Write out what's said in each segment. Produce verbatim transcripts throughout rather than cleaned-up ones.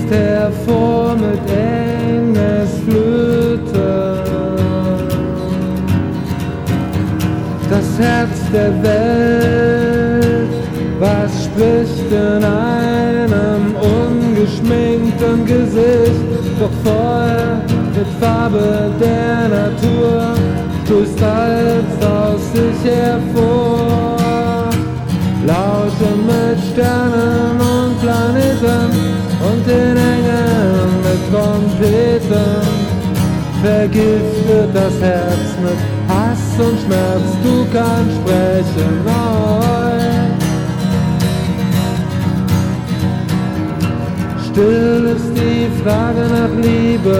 blickst hervor mit Engelsflöte. Das Herz der Welt, was spricht in einem ungeschminkten Gesicht, doch voll mit Farbe der Natur, stößt Salz aus sich hervor. Lauschen mit Sternen und Planeten und den Engeln mit Trompeten. Vergiftet das Herz mit Hass und Schmerz, du kannst sprechen neu. Still ist die Frage nach Liebe.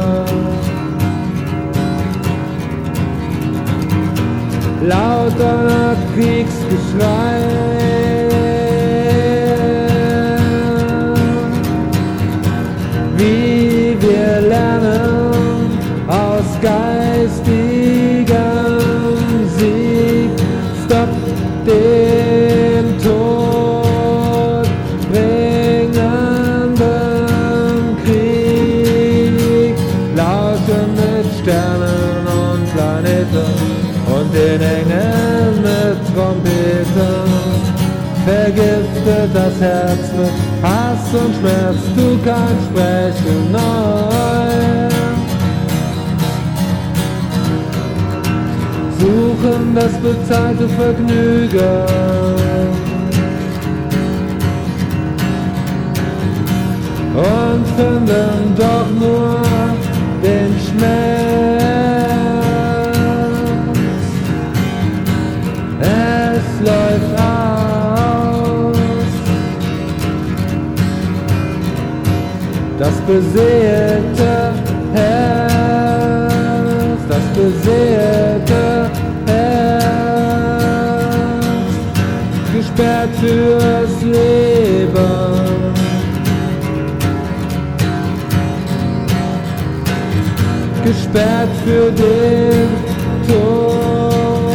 Lauter nach Kriegsgeschrei. Wie wir lernen aus geistigem Sieg, stopp den Tod bringenden Krieg. Lauschen mit Sternen und Planeten und den Engeln mit Trompeten. Vergiftet das Herz mit Hass und Schmerz, du kannst sprechen neu. Suchen das bezahlte Vergnügen. Und finden doch nur den Schmerz. Es läuft aus, das beseelte Herz, das beseelte Herz, gesperrt fürs Leben. Gesperrt für den Tod.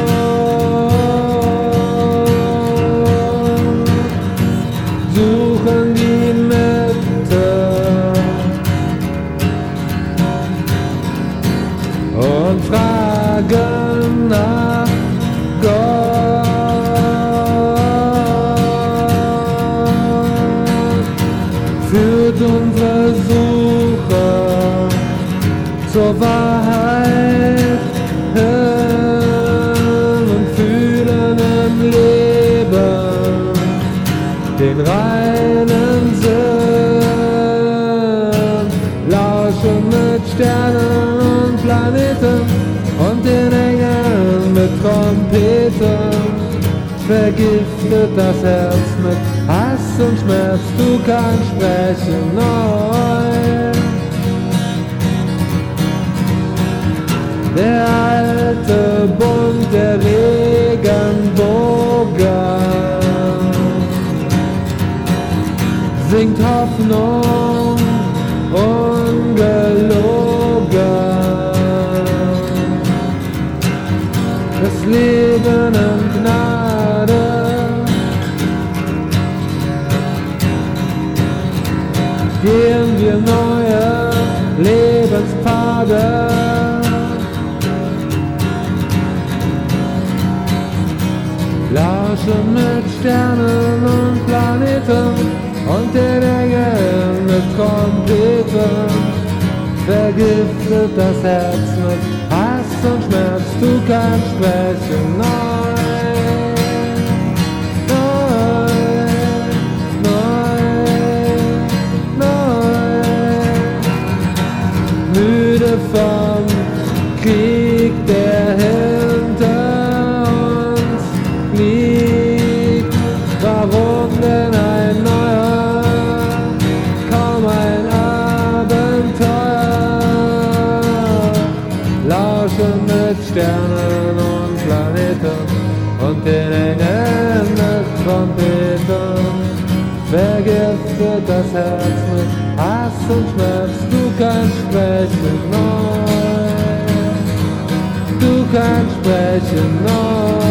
Suchen die Mitte und fragen nach Gott. Führt unsere Suche zur Wahrheit hin und fühlen im Leben den reinen Sinn. Lauschen mit Sternen und Planeten und den Engeln mit Trompeten. Vergiftet das Herz mit Hass und Schmerz, du kannst sprechen neu. Der alte Bund der Regenbogen singt Hoffnung ungelogen. Das Leben in Gnade, gehen wir neue Lebenspfade. Lauschen mit Sternen und Planeten und den Engeln mit Trompeten. Vergiftet das Herz mit Hass und Schmerz, du kannst sprechen neu. Neu, neu, neu. Müde vom Krieg, der hinter liegt. Warum denn ein neuer, kaum ein Abenteuer? Lauschen mit Sternen und Planeten und den Engeln mit Trompeten. Vergiftet das Herz mit Hass und Schmerz, du kannst sprechen neu. Du kannst sprechen neu.